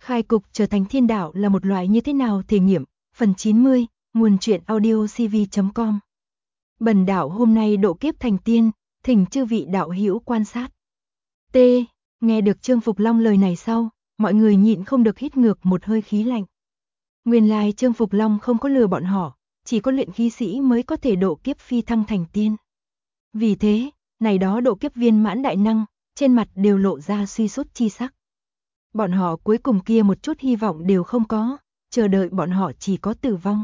Khai cục trở thành thiên đạo là một loại như thế nào thể nghiệm, phần 90, nguồn truyện audio cv.com. Bần đạo hôm nay độ kiếp thành tiên, thỉnh chư vị đạo hữu quan sát. T. Nghe được Trương Phục Long lời này sau, mọi người nhịn không được hít ngược một hơi khí lạnh. Nguyên lai Trương Phục Long không có lừa bọn họ, chỉ có luyện khí sĩ mới có thể độ kiếp phi thăng thành tiên. Vì thế, này đó độ kiếp viên mãn đại năng, trên mặt đều lộ ra suy sút chi sắc. Bọn họ cuối cùng kia một chút hy vọng đều không có, chờ đợi bọn họ chỉ có tử vong.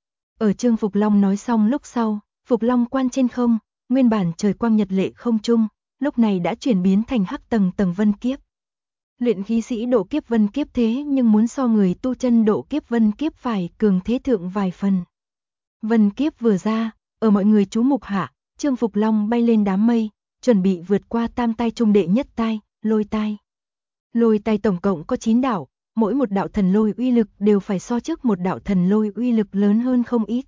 Ở Trương Phục Long nói xong lúc sau, Phục Long quan trên không, nguyên bản trời quang nhật lệ không trung, lúc này đã chuyển biến thành hắc tầng tầng vân kiếp. Luyện khí sĩ độ kiếp vân kiếp thế nhưng muốn so người tu chân độ kiếp vân kiếp phải cường thế thượng vài phần. Vân kiếp vừa ra, ở mọi người chú mục hạ, Trương Phục Long bay lên đám mây, chuẩn bị vượt qua tam tai trung đệ nhất tai, lôi tai. Lôi tai tổng cộng có 9 đạo, mỗi một đạo thần lôi uy lực đều phải so trước một đạo thần lôi uy lực lớn hơn không ít.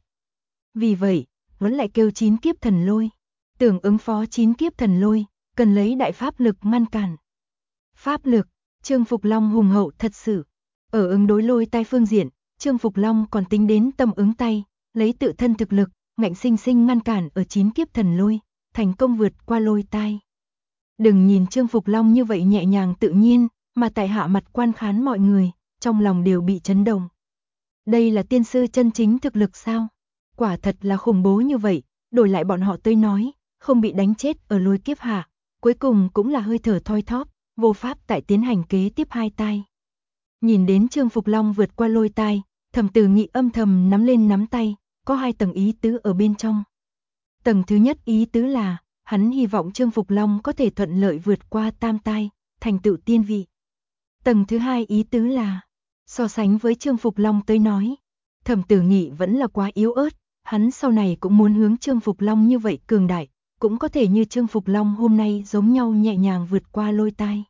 Vì vậy, vẫn lại kêu 9 kiếp thần lôi. Tưởng ứng phó 9 kiếp thần lôi, cần lấy đại pháp lực ngăn cản. Pháp lực, Trương Phục Long hùng hậu thật sự. Ở ứng đối lôi tai phương diện, Trương Phục Long còn tính đến tâm ứng tay, lấy tự thân thực lực, ngạnh sinh sinh ngăn cản ở 9 kiếp thần lôi, thành công vượt qua lôi tai. Đừng nhìn Trương Phục Long như vậy nhẹ nhàng tự nhiên, mà tại hạ mặt quan khán mọi người, trong lòng đều bị chấn động. Đây là tiên sư chân chính thực lực sao? Quả thật là khủng bố như vậy, đổi lại bọn họ tới nói, không bị đánh chết ở lôi kiếp hạ, cuối cùng cũng là hơi thở thoi thóp, vô pháp tại tiến hành kế tiếp 2 tai. Nhìn đến Trương Phục Long vượt qua lôi tai, Thẩm Tử Nghị âm thầm nắm lên nắm tay, có 2 tầng ý tứ ở bên trong. Tầng thứ nhất ý tứ là, hắn hy vọng Trương Phục Long có thể thuận lợi vượt qua tam tai, thành tựu tiên vị. Tầng thứ hai ý tứ là, so sánh với Trương Phục Long tới nói, Thẩm Tử Nghị vẫn là quá yếu ớt, hắn sau này cũng muốn hướng Trương Phục Long như vậy cường đại, cũng có thể như Trương Phục Long hôm nay giống nhau nhẹ nhàng vượt qua lôi tai.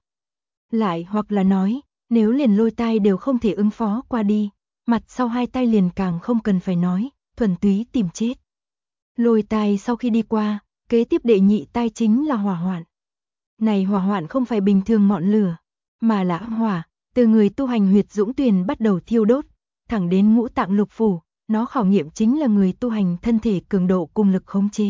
Lại hoặc là nói, nếu liền lôi tai đều không thể ứng phó qua đi, mặt sau 2 tai liền càng không cần phải nói, thuần túy tìm chết. Lôi tai sau khi đi qua, kế tiếp đệ nhị tai chính là hỏa hoạn. Này hỏa hoạn không phải bình thường ngọn lửa, mà là hỏa, từ người tu hành huyệt dũng tuyền bắt đầu thiêu đốt, thẳng đến ngũ tạng lục phủ, nó khảo nghiệm chính là người tu hành thân thể cường độ cùng lực khống chế.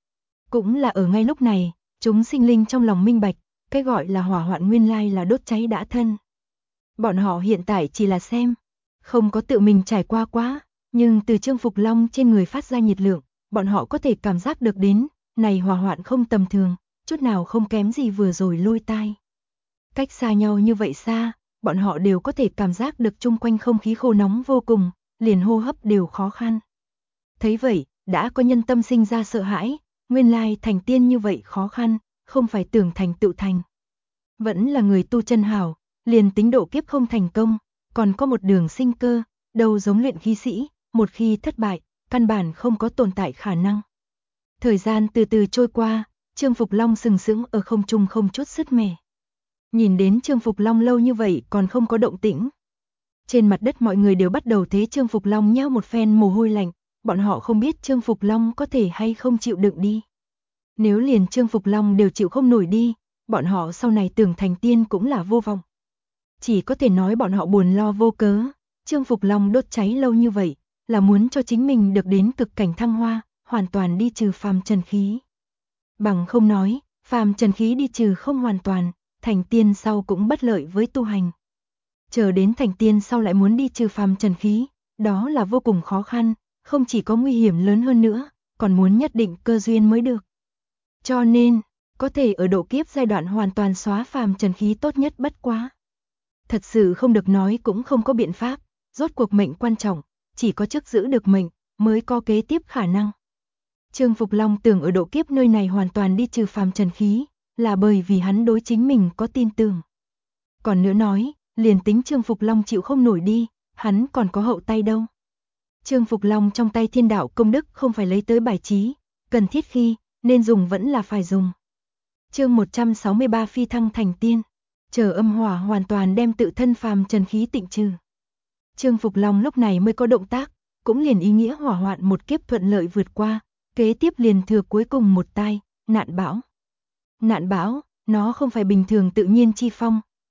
Cũng là ở ngay lúc này, chúng sinh linh trong lòng minh bạch, cái gọi là hỏa hoạn nguyên lai là đốt cháy đã thân. Bọn họ hiện tại chỉ là xem, không có tự mình trải qua quá, nhưng từ Trương Phục Long trên người phát ra nhiệt lượng, bọn họ có thể cảm giác được đến, này hỏa hoạn không tầm thường, chút nào không kém gì vừa rồi lôi tai. Cách xa nhau như vậy xa, bọn họ đều có thể cảm giác được chung quanh không khí khô nóng vô cùng, liền hô hấp đều khó khăn. Thấy vậy, đã có nhân tâm sinh ra sợ hãi, nguyên lai thành tiên như vậy khó khăn, không phải tưởng thành tựu thành. Vẫn là người tu chân hảo, liền tính độ kiếp không thành công, còn có một đường sinh cơ, đâu giống luyện khí sĩ, một khi thất bại, căn bản không có tồn tại khả năng. Thời gian từ từ trôi qua, Trương Phục Long sừng sững ở không trung không chút sứt mẻ. Nhìn đến Trương Phục Long lâu như vậy còn không có động tĩnh. Trên mặt đất mọi người đều bắt đầu thấy Trương Phục Long nhao một phen mồ hôi lạnh, bọn họ không biết Trương Phục Long có thể hay không chịu đựng đi. Nếu liền Trương Phục Long đều chịu không nổi đi, bọn họ sau này tưởng thành tiên cũng là vô vọng. Chỉ có thể nói bọn họ buồn lo vô cớ, Trương Phục Long đốt cháy lâu như vậy, là muốn cho chính mình được đến cực cảnh thăng hoa, hoàn toàn đi trừ phàm trần khí. Bằng không nói, phàm trần khí đi trừ không hoàn toàn, thành tiên sau cũng bất lợi với tu hành. Chờ đến thành tiên sau lại muốn đi trừ phàm trần khí, đó là vô cùng khó khăn, không chỉ có nguy hiểm lớn hơn nữa, còn muốn nhất định cơ duyên mới được. Cho nên, có thể ở độ kiếp giai đoạn hoàn toàn xóa phàm trần khí tốt nhất bất quá. Thật sự không được nói cũng không có biện pháp, rốt cuộc mệnh quan trọng, chỉ có trước giữ được mệnh, mới có kế tiếp khả năng. Trương Phục Long tưởng ở độ kiếp nơi này hoàn toàn đi trừ phàm trần khí, là bởi vì hắn đối chính mình có tin tưởng. Còn nữa nói, liền tính Trương Phục Long chịu không nổi đi, hắn còn có hậu tay đâu. Trương Phục Long trong tay thiên đạo công đức không phải lấy tới bài trí, cần thiết khi, nên dùng vẫn là phải dùng. Chương 163 phi thăng thành tiên, chờ âm hỏa hoàn toàn đem tự thân phàm trần khí tịnh trừ. Trương Phục Long lúc này mới có động tác, cũng liền ý nghĩa hỏa hoạn một kiếp thuận lợi vượt qua, kế tiếp liền thừa cuối cùng một tai, nạn bão. Nạn bão, nó không phải bình thường tự nhiên chi phong,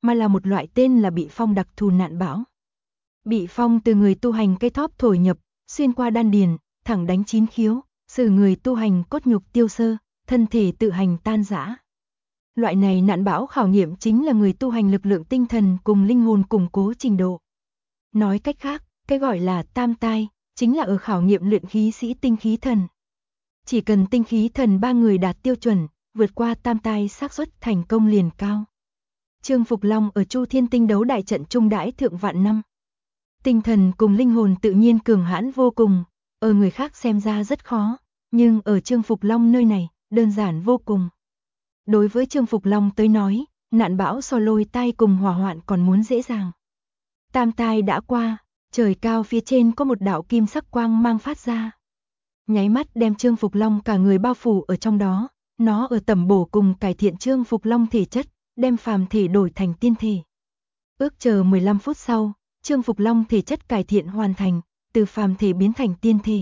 mà là một loại tên là bị phong đặc thù nạn bão. Bị phong từ người tu hành cây thóp thổi nhập, xuyên qua đan điền, thẳng đánh chín khiếu, xử người tu hành cốt nhục tiêu sơ, thân thể tự hành tan rã. Loại này nạn bão khảo nghiệm chính là người tu hành lực lượng tinh thần cùng linh hồn củng cố trình độ. Nói cách khác, cái gọi là tam tai, chính là ở khảo nghiệm luyện khí sĩ tinh khí thần. Chỉ cần tinh khí thần 3 người đạt tiêu chuẩn, vượt qua tam tai xác suất thành công liền cao. Trương Phục Long ở Chu Thiên Tinh đấu đại trận trung đãi thượng vạn năm. Tinh thần cùng linh hồn tự nhiên cường hãn vô cùng, ở người khác xem ra rất khó, nhưng ở Trương Phục Long nơi này, đơn giản vô cùng. Đối với Trương Phục Long tới nói, nạn bão so lôi tai cùng hỏa hoạn còn muốn dễ dàng. Tam tai đã qua, trời cao phía trên có một đạo kim sắc quang mang phát ra. Nháy mắt đem Trương Phục Long cả người bao phủ ở trong đó, nó ở tẩm bổ cùng cải thiện Trương Phục Long thể chất, đem phàm thể đổi thành tiên thể. Ước chờ 15 phút sau, Trương Phục Long thể chất cải thiện hoàn thành, từ phàm thể biến thành tiên thể.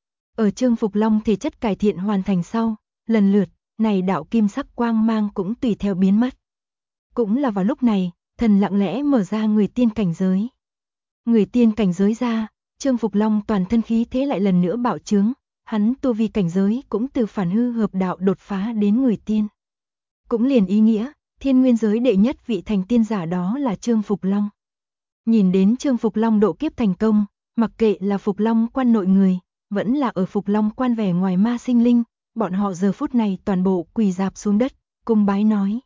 Ở Trương Phục Long thể chất cải thiện hoàn thành sau, lần lượt, này đạo kim sắc quang mang cũng tùy theo biến mất. Cũng là vào lúc này, thần lặng lẽ mở ra người tiên cảnh giới. Người tiên cảnh giới ra, Trương Phục Long toàn thân khí thế lại lần nữa bạo trướng, hắn tu vi cảnh giới cũng từ phản hư hợp đạo đột phá đến người tiên. Cũng liền ý nghĩa, thiên nguyên giới đệ nhất vị thành tiên giả đó là Trương Phục Long. Nhìn đến Trương Phục Long độ kiếp thành công, mặc kệ là Phục Long quan nội người, vẫn là ở Phục Long quan vẻ ngoài ma sinh linh, bọn họ giờ phút này toàn bộ quỳ rạp xuống đất, cung bái nói.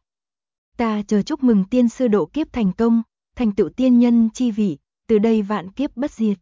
Ta chờ chúc mừng tiên sư độ kiếp thành công, thành tựu tiên nhân chi vị, từ đây vạn kiếp bất diệt.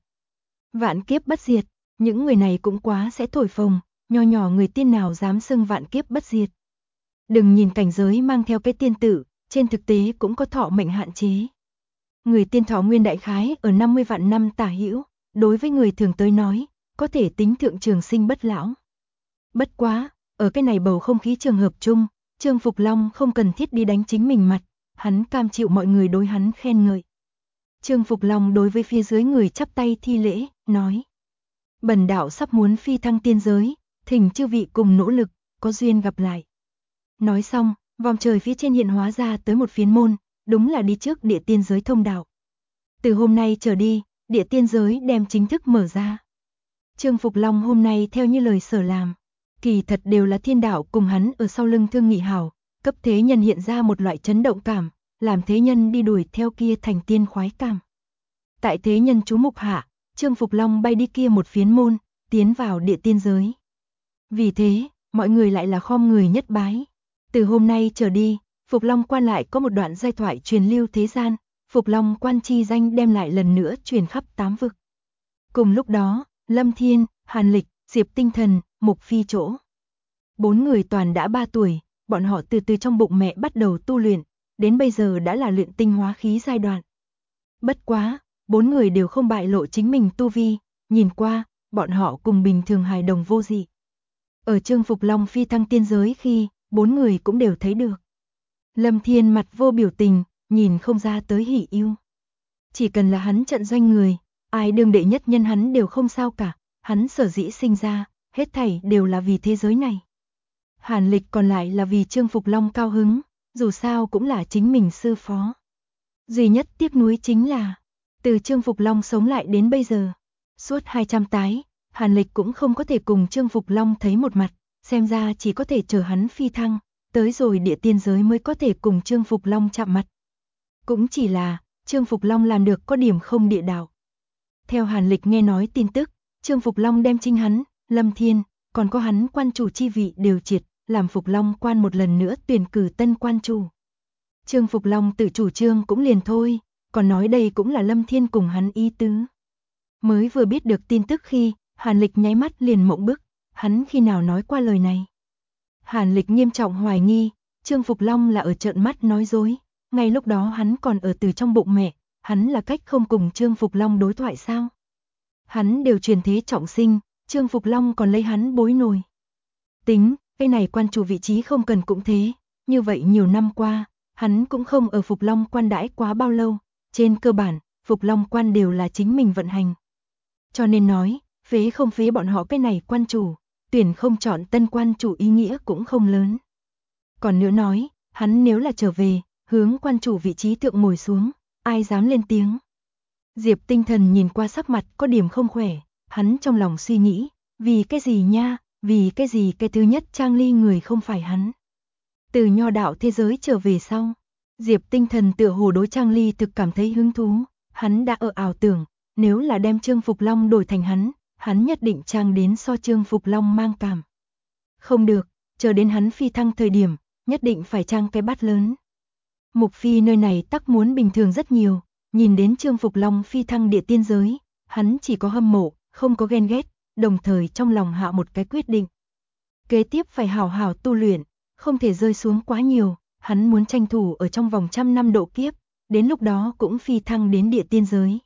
Vạn kiếp bất diệt, những người này cũng quá sẽ thổi phồng, nho nhỏ người tiên nào dám xưng vạn kiếp bất diệt. Đừng nhìn cảnh giới mang theo cái tiên tử, trên thực tế cũng có thọ mệnh hạn chế. Người tiên thọ nguyên đại khái ở 50 vạn năm tả hữu, đối với người thường tới nói, có thể tính thượng trường sinh bất lão. Bất quá, ở cái này bầu không khí trường hợp chung, Trương Phục Long không cần thiết đi đánh chính mình mặt, hắn cam chịu mọi người đối hắn khen ngợi. Trương Phục Long đối với phía dưới người chắp tay thi lễ, nói. Bần đạo sắp muốn phi thăng tiên giới, thỉnh chư vị cùng nỗ lực, có duyên gặp lại. Nói xong, vòng trời phía trên hiện hóa ra tới một phiến môn, đúng là đi trước địa tiên giới thông đạo. Từ hôm nay trở đi, địa tiên giới đem chính thức mở ra. Trương Phục Long hôm nay theo như lời sở làm, kỳ thật đều là thiên đạo cùng hắn ở sau lưng thương nghị hảo, cấp thế nhân hiện ra một loại chấn động cảm, làm thế nhân đi đuổi theo kia thành tiên khoái cảm. Tại thế nhân chú mục hạ, Trương Phục Long bay đi kia một phiến môn, tiến vào địa tiên giới. Vì thế, mọi người lại là khom người nhất bái. Từ hôm nay trở đi, Phục Long quan lại có một đoạn giai thoại truyền lưu thế gian, Phục Long quan chi danh đem lại lần nữa truyền khắp 8 vực. Cùng lúc đó, Lâm Thiên, Hàn Lịch, Diệp Tinh Thần, Mục Phi chỗ. 4 người toàn đã 3 tuổi, bọn họ từ từ trong bụng mẹ bắt đầu tu luyện, đến bây giờ đã là luyện tinh hóa khí giai đoạn. Bất quá, 4 người đều không bại lộ chính mình tu vi, nhìn qua, bọn họ cùng bình thường hài đồng vô dị. Ở Trương Phục Long phi thăng tiên giới khi, 4 người cũng đều thấy được. Lâm Thiên mặt vô biểu tình, nhìn không ra tới hỉ ưu. Chỉ cần là hắn trận doanh người, ai đương đệ nhất nhân hắn đều không sao cả, hắn sở dĩ sinh ra, hết thảy đều là vì thế giới này. Hàn Lịch còn lại là vì Trương Phục Long cao hứng, dù sao cũng là chính mình sư phó. Duy nhất tiếc nuối chính là, từ Trương Phục Long sống lại đến bây giờ, suốt 200 tái, Hàn Lịch cũng không có thể cùng Trương Phục Long thấy một mặt, xem ra chỉ có thể chờ hắn phi thăng, tới rồi địa tiên giới mới có thể cùng Trương Phục Long chạm mặt. Cũng chỉ là, Trương Phục Long làm được có điểm không địa đạo. Theo Hàn Lịch nghe nói tin tức, Trương Phục Long đem chính hắn, Lâm Thiên, còn có hắn quan chủ chi vị đều triệt, làm Phục Long quan một lần nữa tuyển cử tân quan chủ. Trương Phục Long tự chủ trương cũng liền thôi, còn nói đây cũng là Lâm Thiên cùng hắn ý tứ. Mới vừa biết được tin tức khi, Hàn Lịch nháy mắt liền mộng bức, hắn khi nào nói qua lời này. Hàn Lịch nghiêm trọng hoài nghi, Trương Phục Long là ở trợn mắt nói dối, ngay lúc đó hắn còn ở từ trong bụng mẹ, hắn là cách không cùng Trương Phục Long đối thoại sao? Hắn đều truyền thế trọng sinh, Trương Phục Long còn lấy hắn bối nổi. Tính, cái này quan chủ vị trí không cần cũng thế, như vậy nhiều năm qua, hắn cũng không ở Phục Long quan đãi quá bao lâu, trên cơ bản, Phục Long quan đều là chính mình vận hành. Cho nên nói, phế không phế bọn họ cái này quan chủ, tuyển không chọn tân quan chủ ý nghĩa cũng không lớn. Còn nữa nói, hắn nếu là trở về, hướng quan chủ vị trí thượng ngồi xuống, ai dám lên tiếng. Diệp Tinh Thần nhìn qua sắc mặt có điểm không khỏe, hắn trong lòng suy nghĩ, vì cái gì nha, vì cái gì cái thứ nhất Trang Ly người không phải hắn. Từ nho đạo thế giới trở về sau, Diệp Tinh Thần tựa hồ đối Trang Ly thực cảm thấy hứng thú, hắn đã ở ảo tưởng, nếu là đem Trương Phục Long đổi thành hắn nhất định trang đến so Trương Phục Long mang cảm. Không được, chờ đến hắn phi thăng thời điểm, nhất định phải trang cái bát lớn. Mục Phi nơi này tắc muốn bình thường rất nhiều, nhìn đến Trương Phục Long phi thăng địa tiên giới, hắn chỉ có hâm mộ, không có ghen ghét, đồng thời trong lòng hạ một cái quyết định. Kế tiếp phải hảo hảo tu luyện, không thể rơi xuống quá nhiều, hắn muốn tranh thủ ở trong vòng 100 năm độ kiếp, đến lúc đó cũng phi thăng đến địa tiên giới.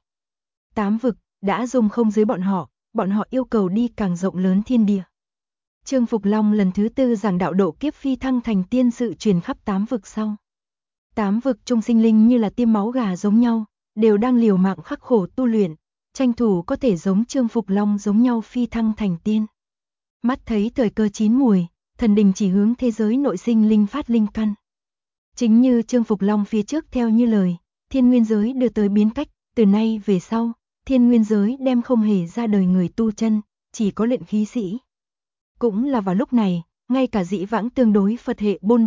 8 vực, đã dung không dưới bọn họ yêu cầu đi càng rộng lớn thiên địa. Trương Phục Long lần thứ 4 giảng đạo độ kiếp phi thăng thành tiên sự truyền khắp 8 vực sau. 8 vực trung sinh linh như là tiêm máu gà giống nhau, đều đang liều mạng khắc khổ tu luyện, tranh thủ có thể giống Trương Phục Long giống nhau phi thăng thành tiên. Mắt thấy thời cơ chín mùi, thần đình chỉ hướng thế giới nội sinh linh phát linh căn. Chính như Trương Phục Long phía trước theo như lời, thiên nguyên giới đưa tới biến cách, từ nay về sau, thiên nguyên giới đem không hề ra đời người tu chân, chỉ có luyện khí sĩ. Cũng là vào lúc này, ngay cả dĩ vãng tương đối Phật hệ Bôn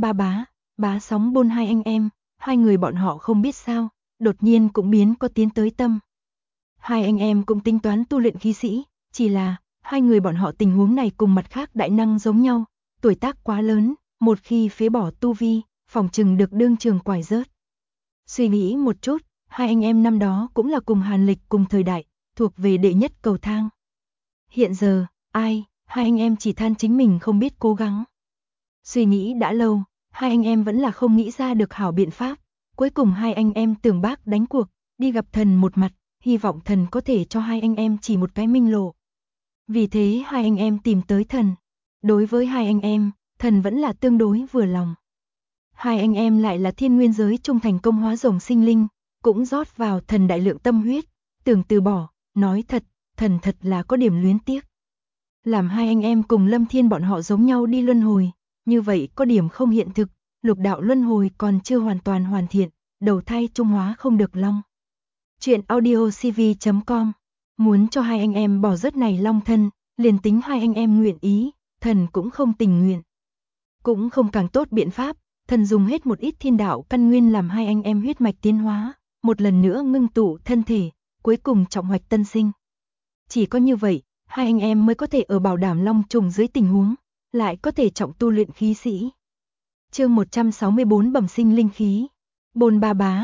Bá Sóng Bôn hai anh em, hai người bọn họ không biết sao, đột nhiên cũng biến có tiến tới tâm. Hai anh em cũng tính toán tu luyện khí sĩ, chỉ là hai người bọn họ tình huống này cùng mặt khác đại năng giống nhau, tuổi tác quá lớn, một khi phế bỏ tu vi, phòng chừng được đương trường quải rớt. Suy nghĩ một chút, hai anh em năm đó cũng là cùng Hàn Lịch cùng thời đại, thuộc về đệ nhất cầu thang. Hiện giờ, hai anh em chỉ than chính mình không biết cố gắng. Suy nghĩ đã lâu, hai anh em vẫn là không nghĩ ra được hảo biện pháp, cuối cùng hai anh em tưởng bác đánh cuộc, đi gặp thần một mặt, hy vọng thần có thể cho hai anh em chỉ một cái minh lộ. Vì thế hai anh em tìm tới thần. Đối với hai anh em, thần vẫn là tương đối vừa lòng. Hai anh em lại là thiên nguyên giới trung thành công hóa rồng sinh linh, cũng rót vào thần đại lượng tâm huyết, tưởng từ bỏ, nói thật, thần thật là có điểm luyến tiếc. Làm hai anh em cùng Lâm Thiên bọn họ giống nhau đi luân hồi, như vậy có điểm không hiện thực, lục đạo luân hồi còn chưa hoàn toàn hoàn thiện, đầu thai trung hóa không được long. Chuyện audiocv.com. Muốn cho hai anh em bỏ rớt này long thân, liền tính hai anh em nguyện ý, thần cũng không tình nguyện. Cũng không càng tốt biện pháp, thần dùng hết một ít thiên đạo căn nguyên làm hai anh em huyết mạch tiến hóa, một lần nữa ngưng tụ thân thể, cuối cùng trọng hoạch tân sinh. Chỉ có như vậy, hai anh em mới có thể ở bảo đảm long trùng dưới tình huống, lại có thể trọng tu luyện khí sĩ. Chương 164 bẩm sinh linh khí. Bôn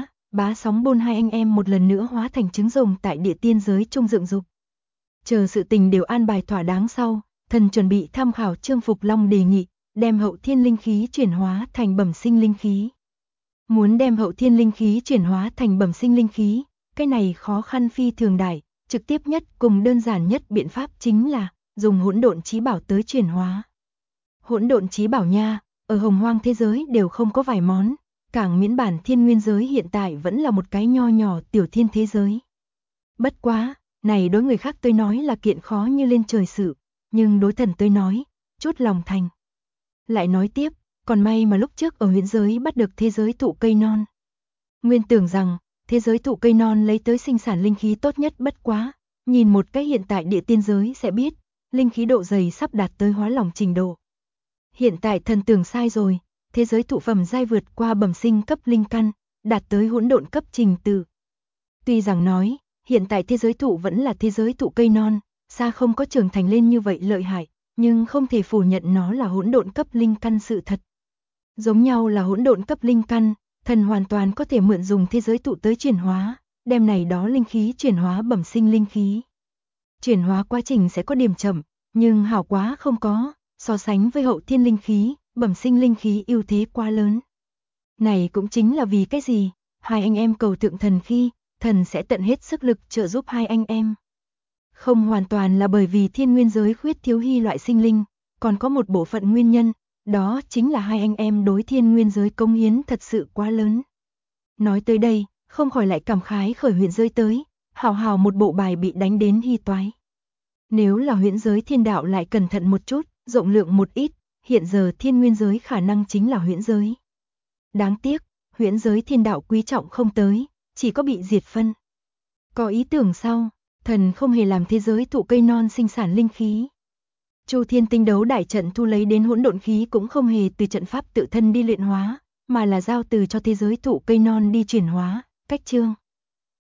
Bá Sóng Bôn hai anh em một lần nữa hóa thành trứng rồng tại địa tiên giới trung dựng dục. Chờ sự tình đều an bài thỏa đáng sau, thần chuẩn bị tham khảo Trương Phục Long đề nghị, đem hậu thiên linh khí chuyển hóa thành bẩm sinh linh khí. Muốn đem hậu thiên linh khí chuyển hóa thành bẩm sinh linh khí, cái này khó khăn phi thường đại, trực tiếp nhất cùng đơn giản nhất biện pháp chính là dùng hỗn độn chí bảo tới chuyển hóa. Hỗn độn chí bảo nha, ở hồng hoang thế giới đều không có vài món, càng miễn bản thiên nguyên giới hiện tại vẫn là một cái nho nhỏ tiểu thiên thế giới. Bất quá, này đối người khác tôi nói là kiện khó như lên trời sự, nhưng đối thần tôi nói, chút lòng thành. Lại nói tiếp, còn may mà lúc trước ở huyễn giới bắt được thế giới thụ cây non. Nguyên tưởng rằng, thế giới thụ cây non lấy tới sinh sản linh khí tốt nhất bất quá, nhìn một cái hiện tại địa tiên giới sẽ biết, linh khí độ dày sắp đạt tới hóa lỏng trình độ. Hiện tại thần tưởng sai rồi, thế giới thụ phẩm giai vượt qua bẩm sinh cấp linh căn, đạt tới hỗn độn cấp trình tự. Tuy rằng nói, hiện tại thế giới thụ vẫn là thế giới thụ cây non, xa không có trưởng thành lên như vậy lợi hại, nhưng không thể phủ nhận nó là hỗn độn cấp linh căn sự thật. Giống nhau là hỗn độn cấp linh căn, thần hoàn toàn có thể mượn dùng thế giới thụ tới chuyển hóa, đem này đó linh khí chuyển hóa bẩm sinh linh khí. Chuyển hóa quá trình sẽ có điểm chậm, nhưng hảo quá không có, so sánh với hậu thiên linh khí, bẩm sinh linh khí ưu thế quá lớn. Này cũng chính là vì cái gì, hai anh em cầu thượng thần khi, thần sẽ tận hết sức lực trợ giúp hai anh em. Không hoàn toàn là bởi vì thiên nguyên giới khuyết thiếu hy loại sinh linh, còn có một bộ phận nguyên nhân, đó chính là hai anh em đối thiên nguyên giới cống hiến thật sự quá lớn. Nói tới đây, không khỏi lại cảm khái khởi huyễn giới tới, hào một bộ bài bị đánh đến hy toái. Nếu là huyễn giới thiên đạo lại cẩn thận một chút, rộng lượng một ít, hiện giờ thiên nguyên giới khả năng chính là huyễn giới. Đáng tiếc, huyễn giới thiên đạo quý trọng không tới, chỉ có bị diệt phân. Có ý tưởng sau, thần không hề làm thế giới thụ cây non sinh sản linh khí. Chu Thiên Tinh Đấu đại trận thu lấy đến hỗn độn khí cũng không hề từ trận pháp tự thân đi luyện hóa, mà là giao từ cho thế giới thụ cây non đi chuyển hóa. Cách chương